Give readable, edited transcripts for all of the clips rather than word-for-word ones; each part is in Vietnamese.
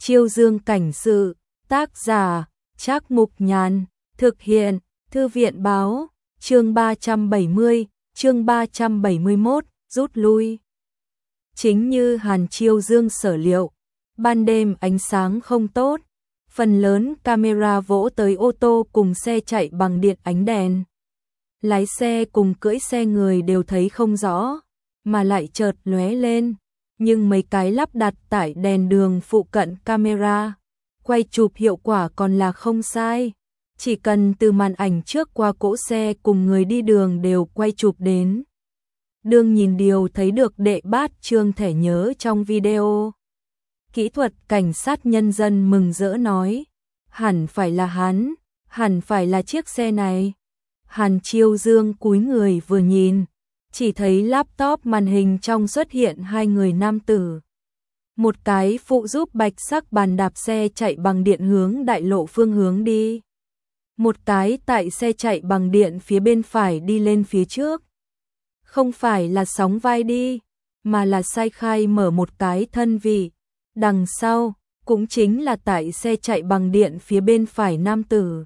Chiêu Dương cảnh sự, tác giả, Trác Mục Nhàn, thực hiện, Thư viện báo, chương 370, chương 371, rút lui. Chính như Hàn Chiêu Dương sở liệu, ban đêm ánh sáng không tốt, phần lớn camera vỗ tới ô tô cùng xe chạy bằng điện ánh đèn. Lái xe cùng cưỡi xe người đều thấy không rõ, mà lại chợt lóe lên, nhưng mấy cái lắp đặt tại đèn đường phụ cận camera, quay chụp hiệu quả còn là không sai. Chỉ cần từ màn ảnh trước qua cỗ xe cùng người đi đường đều quay chụp đến. Đương nhìn điều thấy được đệ bát Trương thẻ nhớ trong video. Kỹ thuật cảnh sát nhân dân mừng rỡ nói, hẳn phải là hắn, hẳn phải là chiếc xe này. Hàn Chiêu Dương cúi người vừa nhìn, chỉ thấy laptop màn hình trong xuất hiện hai người nam tử. Một cái phụ giúp bạch sắc bàn đạp xe chạy bằng điện hướng đại lộ phương hướng đi. Một cái tại xe chạy bằng điện phía bên phải đi lên phía trước. Không phải là sóng vai đi, mà là sai khai mở một cái thân vị. Đằng sau, cũng chính là tại xe chạy bằng điện phía bên phải nam tử.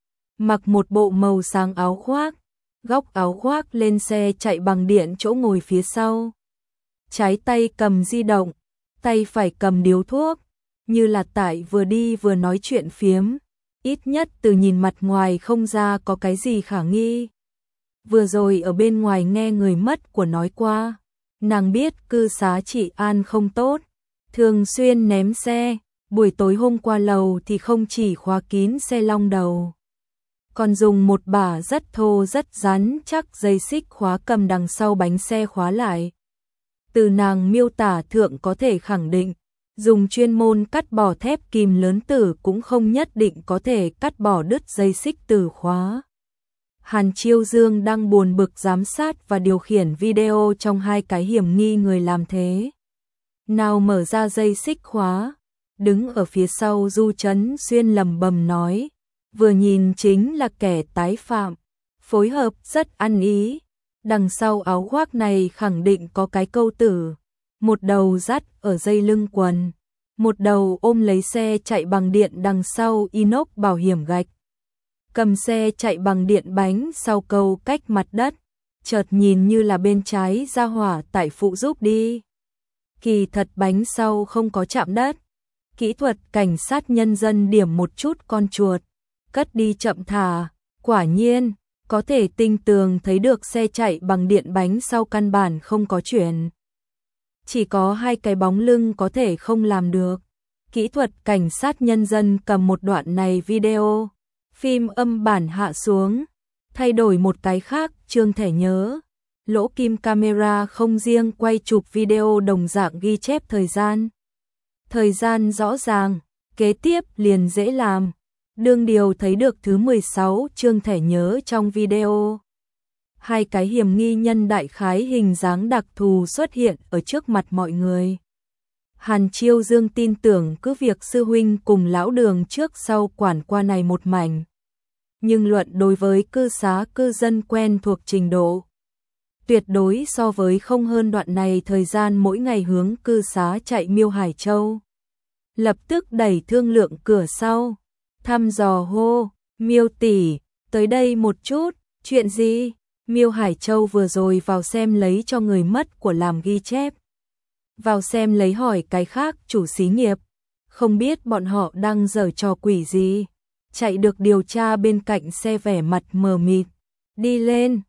Mặc một bộ màu sáng áo khoác, góc áo khoác lên xe chạy bằng điện chỗ ngồi phía sau. Trái tay cầm di động, tay phải cầm điếu thuốc, như là tại vừa đi vừa nói chuyện phiếm. Ít nhất từ nhìn mặt ngoài không ra có cái gì khả nghi. Vừa rồi ở bên ngoài nghe người mất của nói qua, nàng biết cư xá trị an không tốt, thường xuyên ném xe, buổi tối hôm qua lầu thì không chỉ khóa kín xe long đầu, còn dùng một bả rất thô rất rắn chắc dây xích khóa cầm đằng sau bánh xe khóa lại. Từ nàng miêu tả thượng có thể khẳng định, dùng chuyên môn cắt bỏ thép kìm lớn tử cũng không nhất định có thể cắt bỏ đứt dây xích từ khóa. Hàn Chiêu Dương đang buồn bực giám sát và điều khiển video trong hai cái hiểm nghi người làm thế. Nào mở ra dây xích khóa, đứng ở phía sau Du Chấn Xuyên lầm bầm nói, vừa nhìn chính là kẻ tái phạm, phối hợp rất ăn ý. Đằng sau áo khoác này khẳng định có cái câu tử, một đầu dắt ở dây lưng quần, một đầu ôm lấy xe chạy bằng điện đằng sau inox bảo hiểm gạch. Cầm xe chạy bằng điện bánh sau câu cách mặt đất, chợt nhìn như là bên trái ra hỏa tại phụ giúp đi. Kỳ thật bánh sau không có chạm đất. Kỹ thuật cảnh sát nhân dân điểm một chút con chuột, cất đi chậm thả, quả nhiên, có thể tinh tường thấy được xe chạy bằng điện bánh sau căn bản không có chuyển. Chỉ có hai cái bóng lưng có thể không làm được. Kỹ thuật cảnh sát nhân dân cầm một đoạn này video, phim âm bản hạ xuống, thay đổi một cái khác, Trương thẻ nhớ. Lỗ kim camera không riêng quay chụp video đồng dạng ghi chép thời gian. Thời gian rõ ràng, kế tiếp liền dễ làm. Đương điều thấy được thứ 16 Trương thẻ nhớ trong video. Hai cái hiểm nghi nhân đại khái hình dáng đặc thù xuất hiện ở trước mặt mọi người. Hàn Chiêu Dương tin tưởng cứ việc sư huynh cùng lão Đường trước sau quản qua này một mảnh. Nhưng luận đối với cư xá cư dân quen thuộc trình độ, tuyệt đối so với không hơn đoạn này thời gian mỗi ngày hướng cư xá chạy Miêu Hải Châu. Lập tức đẩy thương lượng cửa sau, thăm dò hô, Miêu tỷ, tới đây một chút, chuyện gì? Miêu Hải Châu vừa rồi vào xem lấy cho người mất của làm ghi chép. Vào xem lấy hỏi cái khác chủ xí nghiệp, không biết bọn họ đang giở trò quỷ gì. Chạy được điều tra bên cạnh xe vẻ mặt mờ mịt. Đi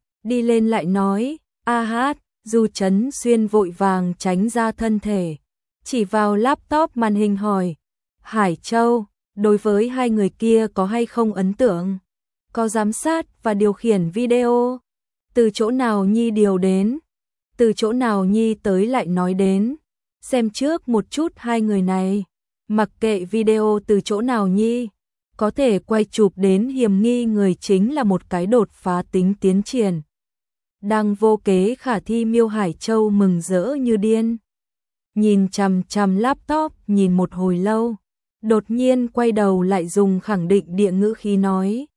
lên lại nói, a hát, Du Chấn Xuyên vội vàng tránh ra thân thể. Chỉ vào laptop màn hình hỏi, Hải Châu, đối với hai người kia có hay không ấn tượng? Có giám sát và điều khiển video? Từ chỗ nào Nhi điều đến? Từ chỗ nào Nhi tới lại nói đến? Xem trước một chút hai người này. Mặc kệ video từ chỗ nào Nhi, có thể quay chụp đến hiểm nghi người chính là một cái đột phá tính tiến triển. Đang vô kế khả thi Miêu Hải Châu mừng rỡ như điên. Nhìn chằm chằm laptop nhìn một hồi lâu, đột nhiên quay đầu lại dùng khẳng định địa ngữ khí nói.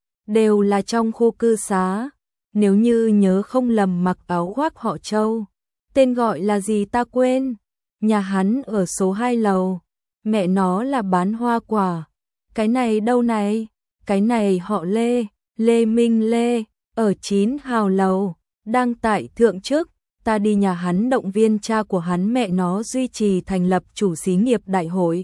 Đều là trong khu cư xá, nếu như nhớ không lầm mặc áo khoác họ Châu. Tên gọi là gì ta quên, nhà hắn ở số 2 lầu. mẹ nó là bán hoa quả. Cái này đâu này? Cái này họ Lê, Lê Minh Lê, ở 9 Hào Lầu, đang tại thượng chức, ta đi nhà hắn động viên cha của hắn mẹ nó duy trì thành lập chủ xí nghiệp đại hội.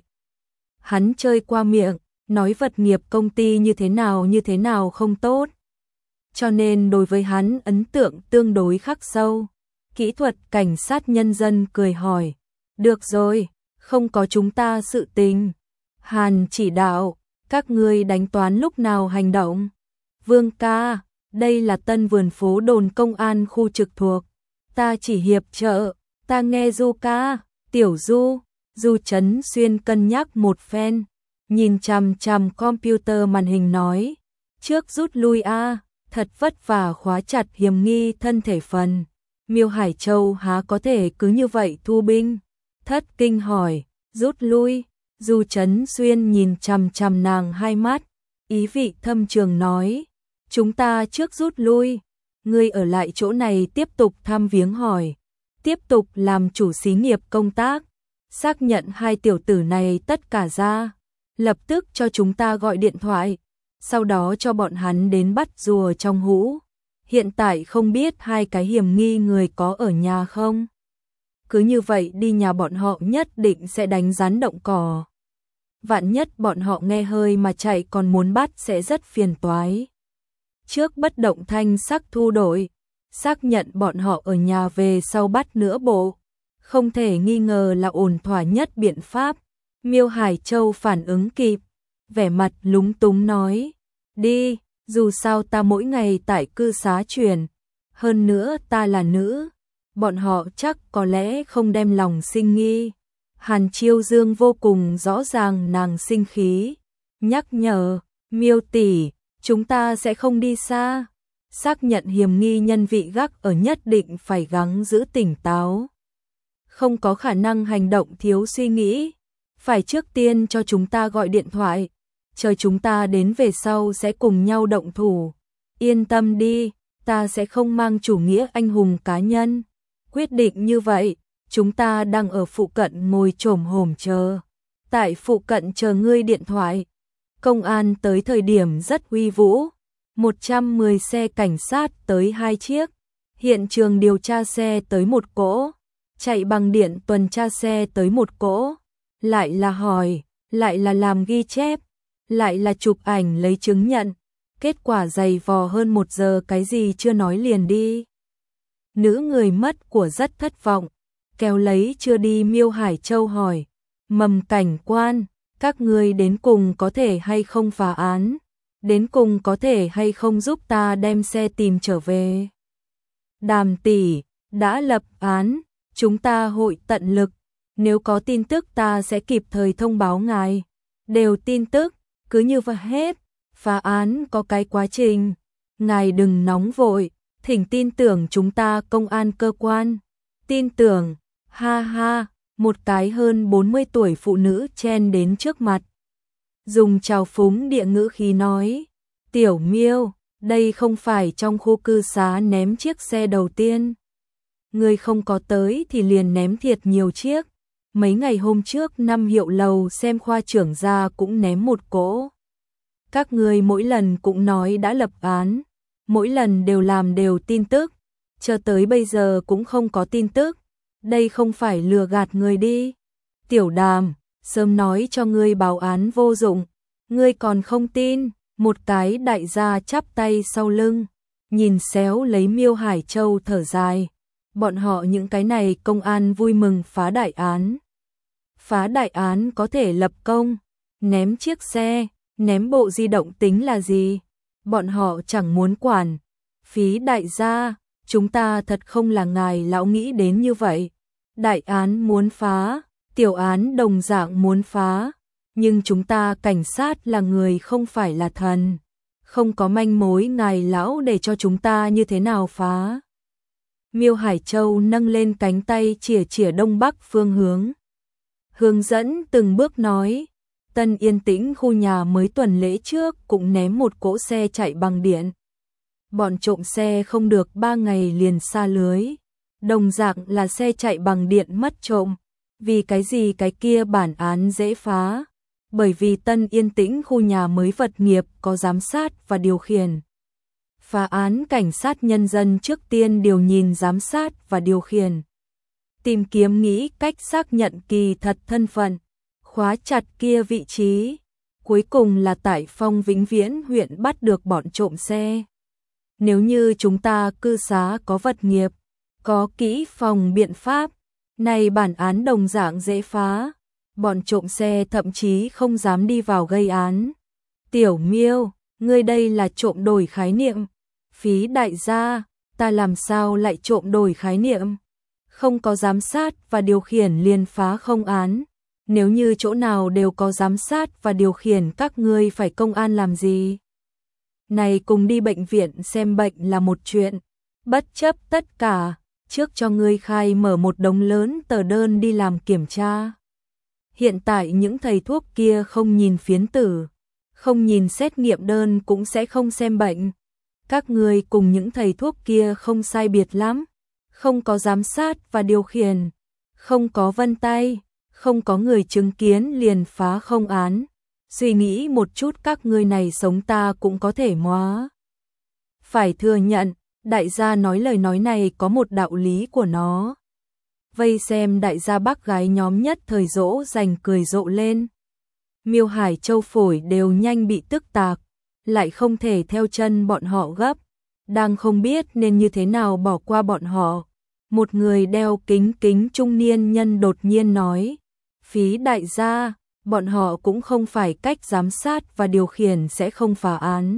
Hắn chơi qua miệng, nói vật nghiệp công ty như thế nào không tốt. Cho nên đối với hắn ấn tượng tương đối khắc sâu. Kỹ thuật cảnh sát nhân dân cười hỏi, được rồi, không có chúng ta sự tình. Hàn chỉ đạo, các ngươi đánh toán lúc nào hành động. Vương ca, đây là tân vườn phố đồn công an khu trực thuộc. Ta chỉ hiệp trợ, ta nghe Du ca, Tiểu Du, Du Trấn Xuyên cân nhắc một phen, nhìn chằm chằm computer màn hình nói, trước rút lui a, thật vất vả khóa chặt hiểm nghi thân thể phần. Miêu Hải Châu há có thể cứ như vậy thu binh? Thất kinh hỏi, rút lui. Du Trấn Xuyên nhìn chằm chằm nàng hai mắt, ý vị thâm trường nói, chúng ta trước rút lui, ngươi ở lại chỗ này tiếp tục thăm viếng hỏi, tiếp tục làm chủ xí nghiệp công tác, xác nhận hai tiểu tử này tất cả ra, lập tức cho chúng ta gọi điện thoại, sau đó cho bọn hắn đến bắt rùa trong hũ. Hiện tại không biết hai cái hiểm nghi người có ở nhà không? Cứ như vậy đi nhà bọn họ nhất định sẽ đánh rắn động cỏ. Vạn nhất bọn họ nghe hơi mà chạy còn muốn bắt sẽ rất phiền toái. Trước bất động thanh sắc thu đổi, xác nhận bọn họ ở nhà về sau bắt nữa bộ. Không thể nghi ngờ là ổn thỏa nhất biện pháp. Miêu Hải Châu phản ứng kịp, vẻ mặt lúng túng nói, đi, dù sao ta mỗi ngày tại cư xá chuyển, hơn nữa ta là nữ, bọn họ chắc có lẽ không đem lòng sinh nghi. Hàn Chiêu Dương vô cùng rõ ràng nàng sinh khí, nhắc nhở, Miêu tỷ, chúng ta sẽ không đi xa, xác nhận hiểm nghi nhân vị gác ở nhất định phải gắng giữ tỉnh táo. Không có khả năng hành động thiếu suy nghĩ, phải trước tiên cho chúng ta gọi điện thoại, chờ chúng ta đến về sau sẽ cùng nhau động thủ. Yên tâm đi, ta sẽ không mang chủ nghĩa anh hùng cá nhân. Quyết định như vậy, chúng ta đang ở phụ cận ngồi chồm hổm chờ. Tại phụ cận chờ ngươi điện thoại. Công an tới thời điểm rất uy vũ. 110 xe cảnh sát tới 2 chiếc. Hiện trường điều tra xe tới 1 cỗ. Chạy bằng điện tuần tra xe tới 1 cỗ. Lại là hỏi, lại là làm ghi chép, lại là chụp ảnh lấy chứng nhận. Kết quả dày vò hơn 1 giờ cái gì chưa nói liền đi. Nữ người mất của rất thất vọng, kéo lấy chưa đi Miêu Hải Châu hỏi, Mầm cảnh quan, các ngươi đến cùng có thể hay không phá án, đến cùng có thể hay không giúp ta đem xe tìm trở về. Đàm tỷ, đã lập án, chúng ta hội tận lực, nếu có tin tức ta sẽ kịp thời thông báo ngài. Đều tin tức, cứ như vậy hết, phá án có cái quá trình, ngài đừng nóng vội, thỉnh tin tưởng chúng ta công an cơ quan. Tin tưởng, ha ha, một cái hơn 40 tuổi phụ nữ chen đến trước mặt. Dùng trào phúng địa ngữ khí nói, Tiểu Miêu, đây không phải trong khu cư xá ném chiếc xe đầu tiên. Người không có tới thì liền ném thiệt nhiều chiếc. Mấy ngày hôm trước 5 Hiệu Lầu xem khoa trưởng ra cũng ném 1 cỗ. Các người mỗi lần cũng nói đã lập án, mỗi lần đều làm đều tin tức, cho tới bây giờ cũng không có tin tức. Đây không phải lừa gạt người đi. Tiểu Đàm, sớm nói cho ngươi báo án vô dụng, ngươi còn không tin. Một cái đại gia chắp tay sau lưng, nhìn xéo lấy Miêu Hải Châu thở dài. Bọn họ những cái này công an vui mừng phá đại án. Phá đại án có thể lập công, ném chiếc xe, ném bộ di động tính là gì? Bọn họ chẳng muốn quản. Phí đại gia, chúng ta thật không là ngài lão nghĩ đến như vậy. Đại án muốn phá, tiểu án đồng dạng muốn phá. Nhưng chúng ta cảnh sát là người không phải là thần. Không có manh mối ngài lão để cho chúng ta như thế nào phá. Miêu Hải Châu nâng lên cánh tay chìa chìa đông bắc phương hướng. Hướng dẫn từng bước nói, Tân Yên Tĩnh khu nhà mới tuần lễ trước cũng ném 1 cỗ xe chạy bằng điện. Bọn trộm xe không được 3 ngày liền xa lưới. Đồng dạng là xe chạy bằng điện mất trộm. Vì cái gì cái kia bản án dễ phá? Bởi vì Tân Yên Tĩnh khu nhà mới vật nghiệp có giám sát và điều khiển. Phá án cảnh sát nhân dân trước tiên điều nhìn giám sát và điều khiển. Tìm kiếm nghĩ cách xác nhận kỳ thật thân phận, khóa chặt kia vị trí. Cuối cùng là tại Phong Vĩnh Viễn huyện bắt được bọn trộm xe. Nếu như chúng ta cư xá có vật nghiệp, có kỹ phòng biện pháp, này bản án đồng dạng dễ phá. Bọn trộm xe thậm chí không dám đi vào gây án. Tiểu Miêu, ngươi đây là trộm đổi khái niệm. Phí đại gia, ta làm sao lại trộm đổi khái niệm? Không có giám sát và điều khiển liền phá không án. Nếu như chỗ nào đều có giám sát và điều khiển các ngươi phải công an làm gì? Này cùng đi bệnh viện xem bệnh là một chuyện. Bất chấp tất cả, trước cho ngươi khai mở một đống lớn tờ đơn đi làm kiểm tra. Hiện tại những thầy thuốc kia không nhìn phiến tử, không nhìn xét nghiệm đơn cũng sẽ không xem bệnh. Các ngươi cùng những thầy thuốc kia không sai biệt lắm, không có giám sát và điều khiển, không có vân tay, không có người chứng kiến liền phá không án. Suy nghĩ một chút các ngươi này sống ta cũng có thể móa. Phải thừa nhận, đại gia nói lời nói này có một đạo lý của nó. Vây xem đại gia bác gái nhóm nhất thời dỗ dành cười rộ lên. Miêu Hải Châu phổi đều nhanh bị tức tạc, lại không thể theo chân bọn họ gấp, đang không biết nên như thế nào bỏ qua bọn họ. Một người đeo kính kính trung niên nhân đột nhiên nói, Phí đại gia, bọn họ cũng không phải cách giám sát và điều khiển sẽ không phá án.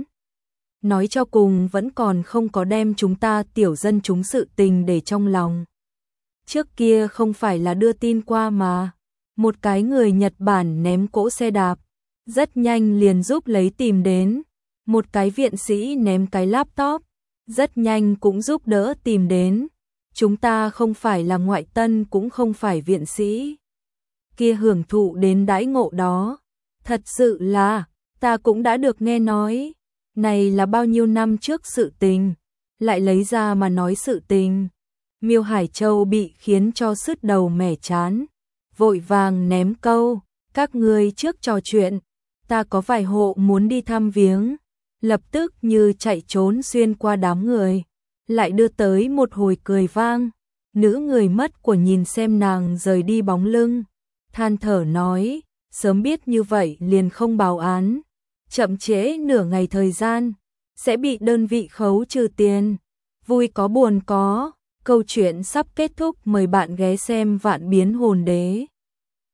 Nói cho cùng vẫn còn không có đem chúng ta tiểu dân chúng sự tình để trong lòng. Trước kia không phải là đưa tin qua mà, một cái người Nhật Bản ném cỗ xe đạp, rất nhanh liền giúp lấy tìm đến. Một cái viện sĩ ném cái laptop, rất nhanh cũng giúp đỡ tìm đến. Chúng ta không phải là ngoại tân cũng không phải viện sĩ. Kia hưởng thụ đến đãi ngộ đó. Thật sự là, ta cũng đã được nghe nói. Này là bao nhiêu năm trước sự tình, lại lấy ra mà nói sự tình. Miêu Hải Châu bị khiến cho sứt đầu mẻ chán, vội vàng ném câu, các ngươi trước trò chuyện, ta có vài hộ muốn đi thăm viếng. Lập tức như chạy trốn xuyên qua đám người, lại đưa tới một hồi cười vang. Nữ người mất của nhìn xem nàng rời đi bóng lưng, than thở nói, sớm biết như vậy liền không báo án, chậm trễ nửa ngày thời gian, sẽ bị đơn vị khấu trừ tiền. Vui có buồn có, câu chuyện sắp kết thúc, mời bạn ghé xem Vạn Biến Hồn Đế.